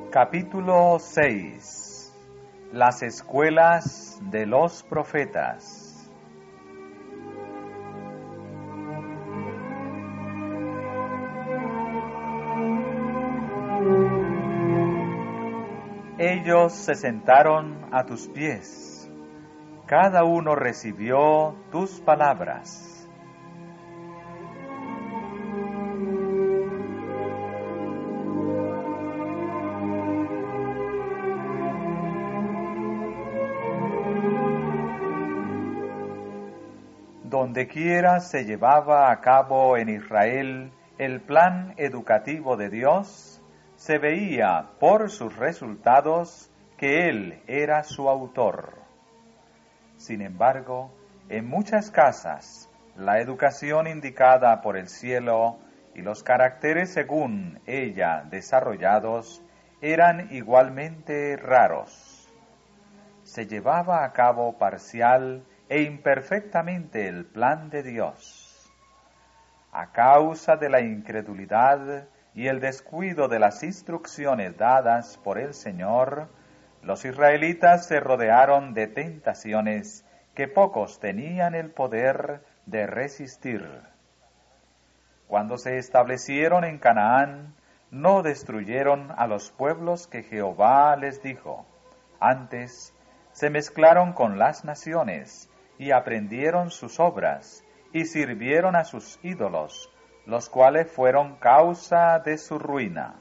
Capítulo 6. Las escuelas de los profetas. Ellos se sentaron a tus pies, cada uno recibió tus palabras. Dondequiera se llevaba a cabo en Israel el plan educativo de Dios, se veía por sus resultados que Él era su autor. Sin embargo, en muchas casas, la educación indicada por el cielo y los caracteres según ella desarrollados eran igualmente raros. Se llevaba a cabo parcial e imperfectamente el plan de Dios. A causa de la incredulidad y el descuido de las instrucciones dadas por el Señor, los israelitas se rodearon de tentaciones que pocos tenían el poder de resistir. Cuando se establecieron en Canaán, no destruyeron a los pueblos que Jehová les dijo. Antes, se mezclaron con las naciones y aprendieron sus obras, y sirvieron a sus ídolos, los cuales fueron causa de su ruina.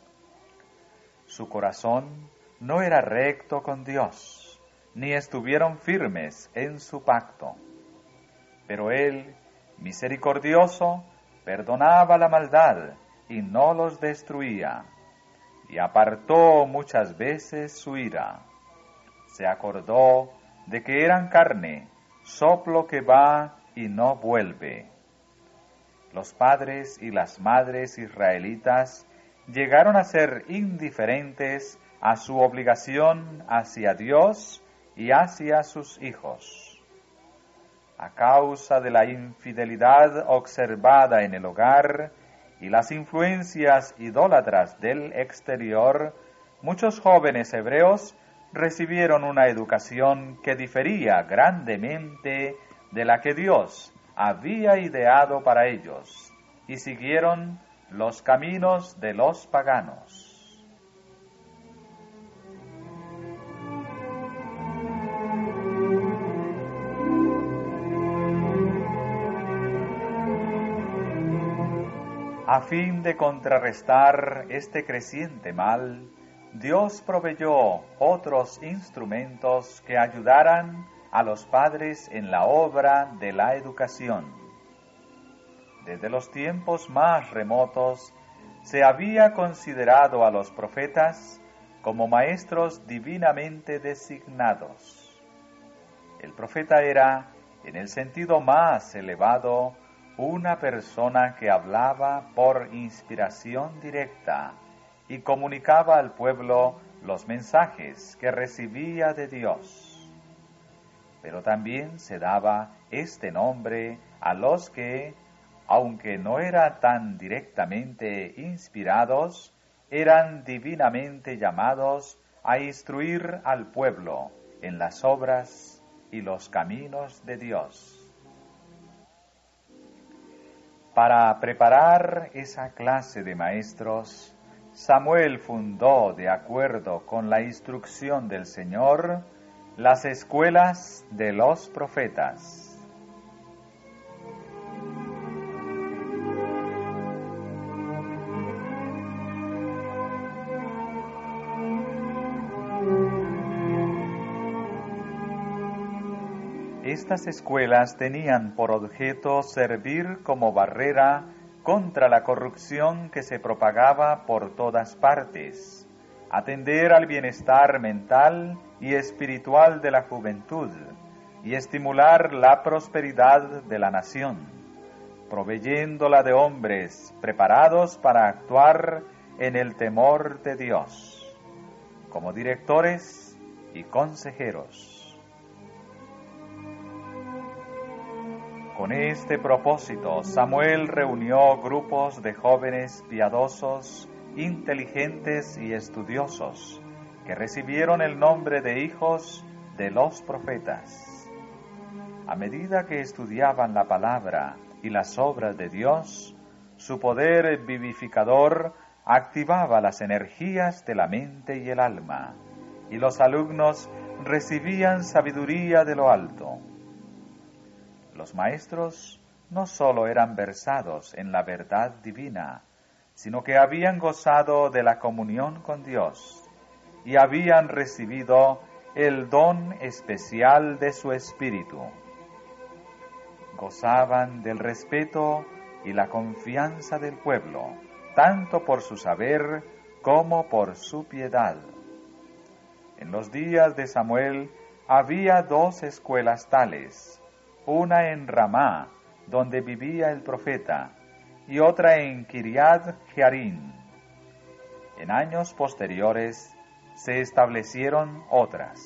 Su corazón no era recto con Dios, ni estuvieron firmes en su pacto. Pero Él, misericordioso, perdonaba la maldad, y no los destruía, y apartó muchas veces su ira. Se acordó de que eran carne, soplo que va y no vuelve. Los padres y las madres israelitas llegaron a ser indiferentes a su obligación hacia Dios y hacia sus hijos. A causa de la infidelidad observada en el hogar y las influencias idólatras del exterior, muchos jóvenes hebreos recibieron una educación que difería grandemente de la que Dios había ideado para ellos, y siguieron los caminos de los paganos. A fin de contrarrestar este creciente mal, Dios proveyó otros instrumentos que ayudaran a los padres en la obra de la educación. Desde los tiempos más remotos se había considerado a los profetas como maestros divinamente designados. El profeta era, en el sentido más elevado, una persona que hablaba por inspiración directa y comunicaba al pueblo los mensajes que recibía de Dios. Pero también se daba este nombre a los que, aunque no eran tan directamente inspirados, eran divinamente llamados a instruir al pueblo en las obras y los caminos de Dios. Para preparar esa clase de maestros, Samuel fundó, de acuerdo con la instrucción del Señor, las escuelas de los profetas. Estas escuelas tenían por objeto servir como barrera contra la corrupción que se propagaba por todas partes, atender al bienestar mental y espiritual de la juventud y estimular la prosperidad de la nación, proveyéndola de hombres preparados para actuar en el temor de Dios, como directores y consejeros. Con este propósito, Samuel reunió grupos de jóvenes piadosos inteligentes y estudiosos, que recibieron el nombre de hijos de los profetas. A medida que estudiaban la palabra y las obras de Dios, su poder vivificador activaba las energías de la mente y el alma, y los alumnos recibían sabiduría de lo alto. Los maestros no solo eran versados en la verdad divina, sino que habían gozado de la comunión con Dios y habían recibido el don especial de su espíritu. Gozaban del respeto y la confianza del pueblo, tanto por su saber como por su piedad. En los días de Samuel había 2 escuelas tales, una en Ramá, donde vivía el profeta, y otra en Kiriat Jearim. En años posteriores se establecieron otras.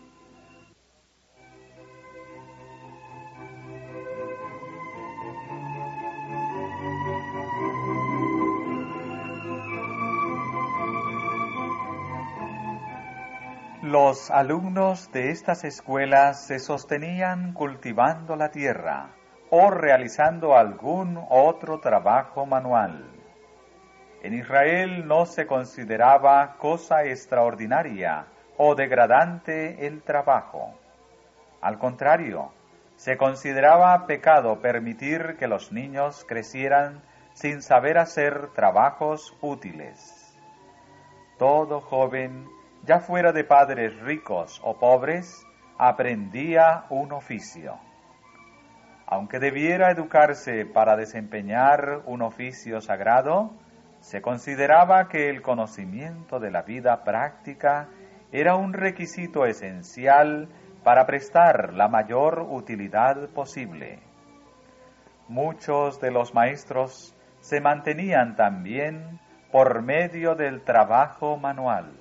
Los alumnos de estas escuelas se sostenían cultivando la tierra o realizando algún otro trabajo manual. En Israel no se consideraba cosa extraordinaria o degradante el trabajo. Al contrario, se consideraba pecado permitir que los niños crecieran sin saber hacer trabajos útiles. Todo joven, ya fuera de padres ricos o pobres, aprendía un oficio. Aunque debiera educarse para desempeñar un oficio sagrado, se consideraba que el conocimiento de la vida práctica era un requisito esencial para prestar la mayor utilidad posible. Muchos de los maestros se mantenían también por medio del trabajo manual.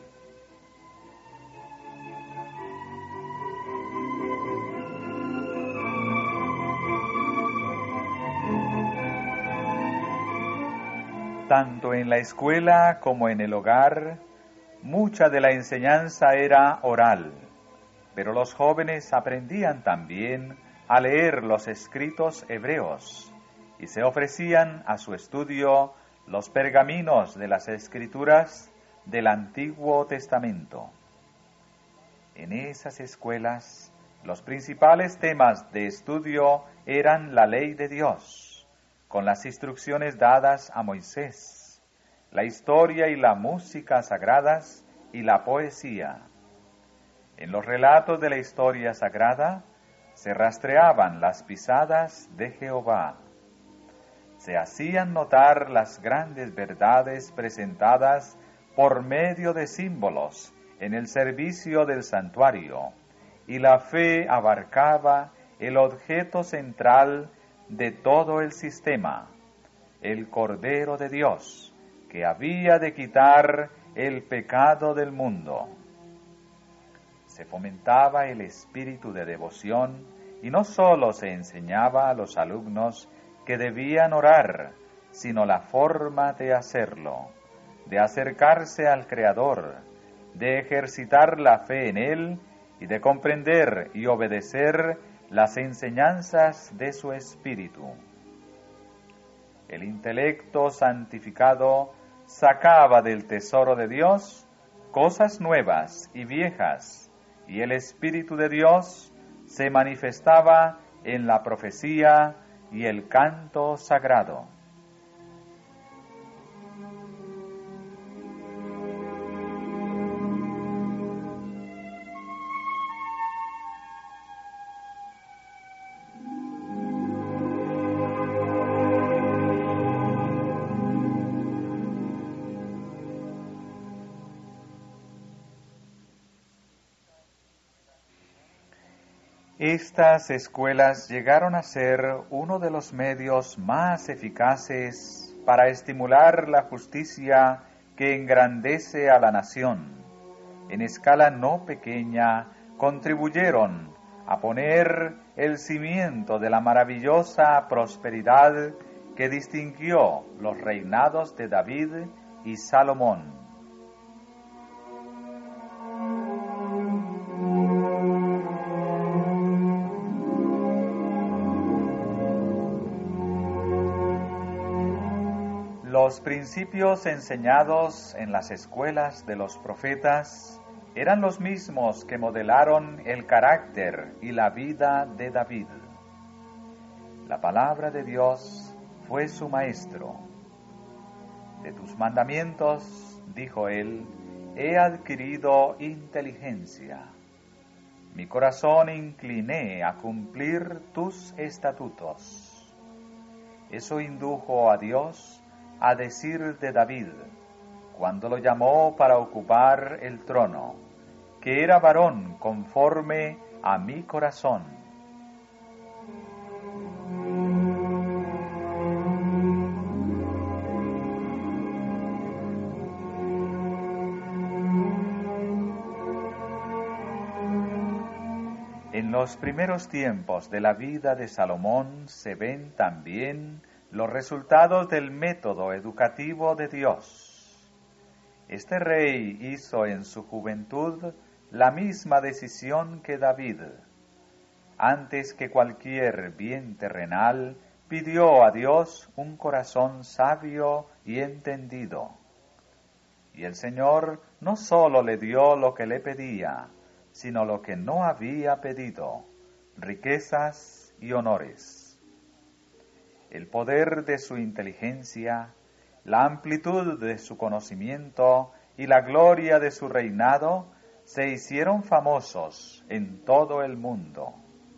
Tanto en la escuela como en el hogar, mucha de la enseñanza era oral, pero los jóvenes aprendían también a leer los escritos hebreos y se ofrecían a su estudio los pergaminos de las Escrituras del Antiguo Testamento. En esas escuelas, los principales temas de estudio eran la ley de Dios, con las instrucciones dadas a Moisés, la historia y la música sagradas y la poesía. En los relatos de la historia sagrada se rastreaban las pisadas de Jehová. Se hacían notar las grandes verdades presentadas por medio de símbolos en el servicio del santuario, y la fe abarcaba el objeto central de todo el sistema, el Cordero de Dios, que había de quitar el pecado del mundo. Se fomentaba el espíritu de devoción y no solo se enseñaba a los alumnos que debían orar, sino la forma de hacerlo, de acercarse al Creador, de ejercitar la fe en Él y de comprender y obedecer las enseñanzas de su espíritu. El intelecto santificado sacaba del tesoro de Dios cosas nuevas y viejas, y el Espíritu de Dios se manifestaba en la profecía y el canto sagrado. Estas escuelas llegaron a ser uno de los medios más eficaces para estimular la justicia que engrandece a la nación. En escala no pequeña, contribuyeron a poner el cimiento de la maravillosa prosperidad que distinguió los reinados de David y Salomón. Los principios enseñados en las escuelas de los profetas eran los mismos que modelaron el carácter y la vida de David. La palabra de Dios fue su maestro. De tus mandamientos, dijo él, he adquirido inteligencia. Mi corazón incliné a cumplir tus estatutos. Eso indujo a Dios a decir de David, cuando lo llamó para ocupar el trono, que era varón conforme a mi corazón. En los primeros tiempos de la vida de Salomón se ven también los resultados del método educativo de Dios. Este rey hizo en su juventud la misma decisión que David. Antes que cualquier bien terrenal, pidió a Dios un corazón sabio y entendido. Y el Señor no solo le dio lo que le pedía, sino lo que no había pedido, riquezas y honores. El poder de su inteligencia, la amplitud de su conocimiento y la gloria de su reinado se hicieron famosos en todo el mundo.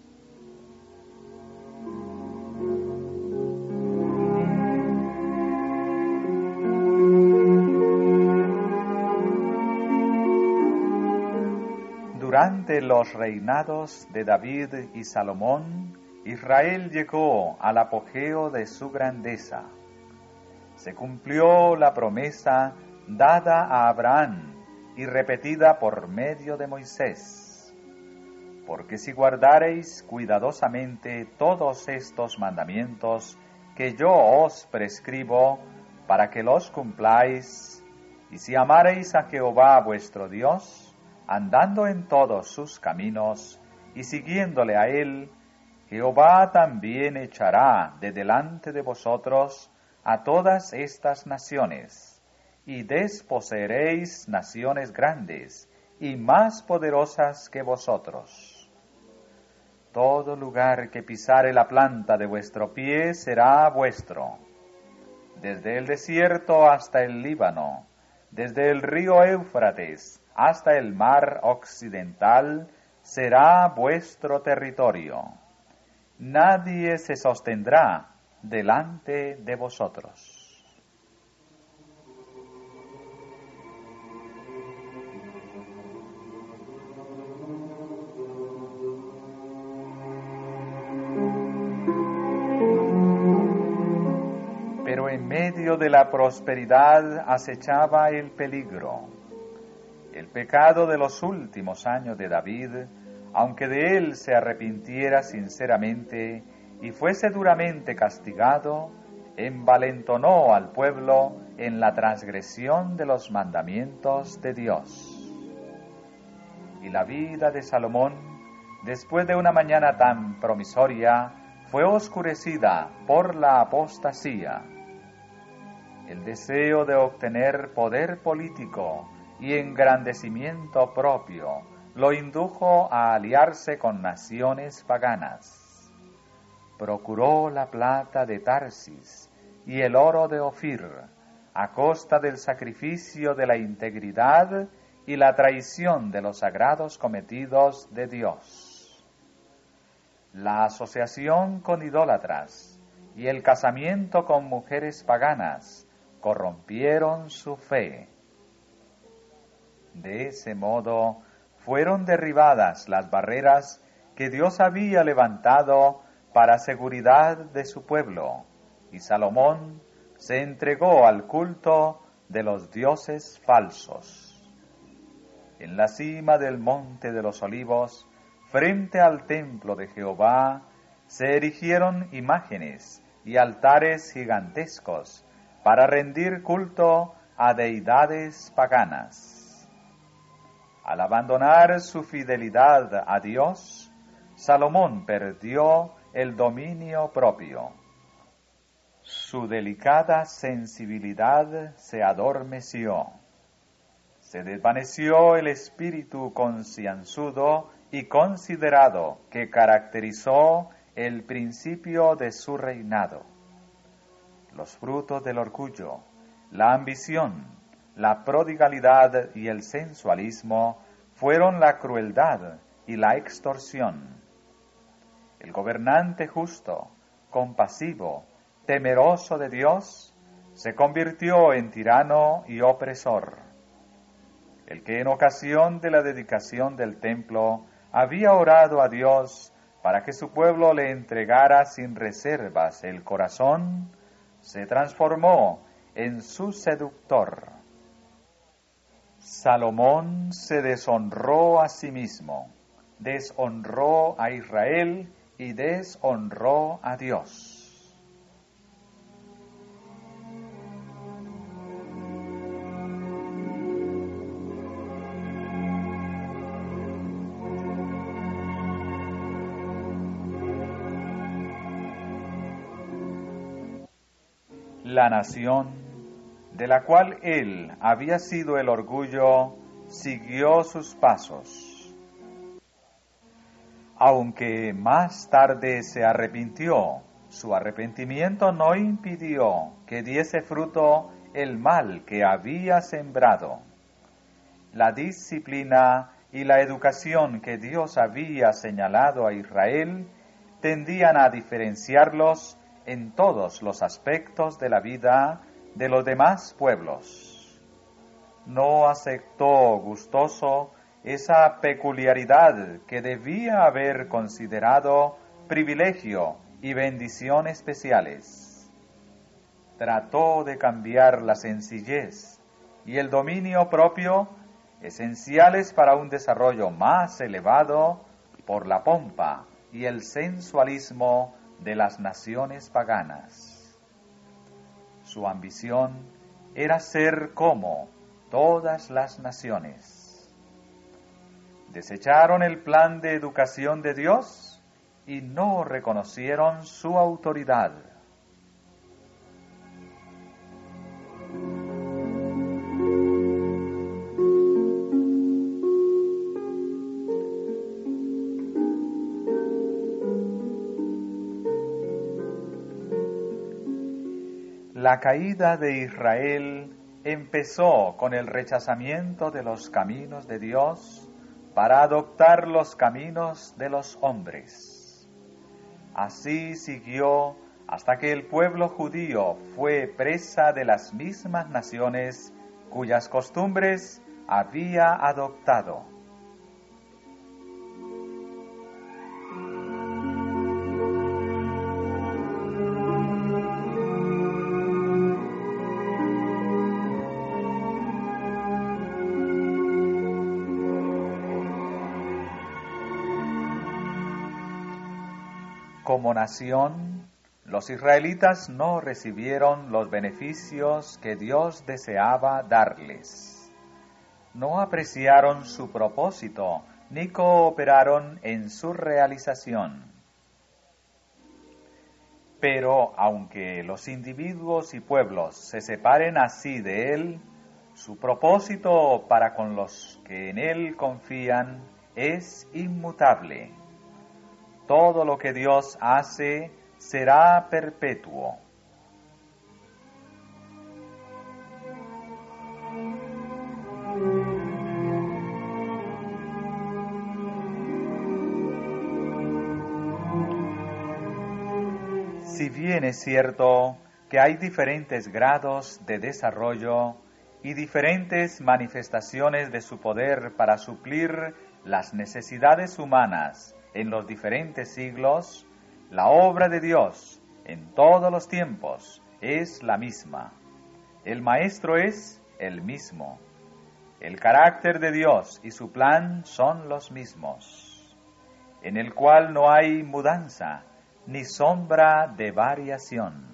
Durante los reinados de David y Salomón, Israel llegó al apogeo de su grandeza. Se cumplió la promesa dada a Abraham y repetida por medio de Moisés. Porque si guardareis cuidadosamente todos estos mandamientos que yo os prescribo para que los cumpláis, y si amareis a Jehová vuestro Dios, andando en todos sus caminos y siguiéndole a él, Jehová también echará de delante de vosotros a todas estas naciones, y desposeeréis naciones grandes y más poderosas que vosotros. Todo lugar que pisare la planta de vuestro pie será vuestro, desde el desierto hasta el Líbano, desde el río Éufrates hasta el mar occidental, será vuestro territorio. Nadie se sostendrá delante de vosotros. Pero en medio de la prosperidad acechaba el peligro. El pecado de los últimos años de David, aunque de él se arrepintiera sinceramente y fuese duramente castigado, envalentonó al pueblo en la transgresión de los mandamientos de Dios. Y la vida de Salomón, después de una mañana tan promisoria, fue oscurecida por la apostasía. El deseo de obtener poder político y engrandecimiento propio lo indujo a aliarse con naciones paganas. Procuró la plata de Tarsis y el oro de Ofir, a costa del sacrificio de la integridad y la traición de los sagrados cometidos de Dios. La asociación con idólatras y el casamiento con mujeres paganas corrompieron su fe. De ese modo, fueron derribadas las barreras que Dios había levantado para seguridad de su pueblo, y Salomón se entregó al culto de los dioses falsos. En la cima del monte de los olivos, frente al templo de Jehová, se erigieron imágenes y altares gigantescos para rendir culto a deidades paganas. Al abandonar su fidelidad a Dios, Salomón perdió el dominio propio. Su delicada sensibilidad se adormeció. Se desvaneció el espíritu concienzudo y considerado que caracterizó el principio de su reinado. Los frutos del orgullo, la ambición, la prodigalidad y el sensualismo fueron la crueldad y la extorsión. El gobernante justo, compasivo, temeroso de Dios, se convirtió en tirano y opresor. El que en ocasión de la dedicación del templo había orado a Dios para que su pueblo le entregara sin reservas el corazón, se transformó en su seductor. Salomón se deshonró a sí mismo, deshonró a Israel y deshonró a Dios. La nación, de la cual él había sido el orgullo, siguió sus pasos. Aunque más tarde se arrepintió, su arrepentimiento no impidió que diese fruto el mal que había sembrado. La disciplina y la educación que Dios había señalado a Israel tendían a diferenciarlos en todos los aspectos de la vida de los demás pueblos. No aceptó gustoso esa peculiaridad que debía haber considerado privilegio y bendición especiales. Trató de cambiar la sencillez y el dominio propio, esenciales para un desarrollo más elevado, por la pompa y el sensualismo de las naciones paganas. Su ambición era ser como todas las naciones. Desecharon el plan de educación de Dios y no reconocieron su autoridad. La caída de Israel empezó con el rechazamiento de los caminos de Dios para adoptar los caminos de los hombres. Así siguió hasta que el pueblo judío fue presa de las mismas naciones cuyas costumbres había adoptado. Como nación, los israelitas no recibieron los beneficios que Dios deseaba darles. No apreciaron su propósito ni cooperaron en su realización. Pero aunque los individuos y pueblos se separen así de Él, su propósito para con los que en Él confían es inmutable. Todo lo que Dios hace será perpetuo. Si bien es cierto que hay diferentes grados de desarrollo y diferentes manifestaciones de su poder para suplir las necesidades humanas en los diferentes siglos, la obra de Dios en todos los tiempos es la misma. El Maestro es el mismo. El carácter de Dios y su plan son los mismos, en el cual no hay mudanza ni sombra de variación.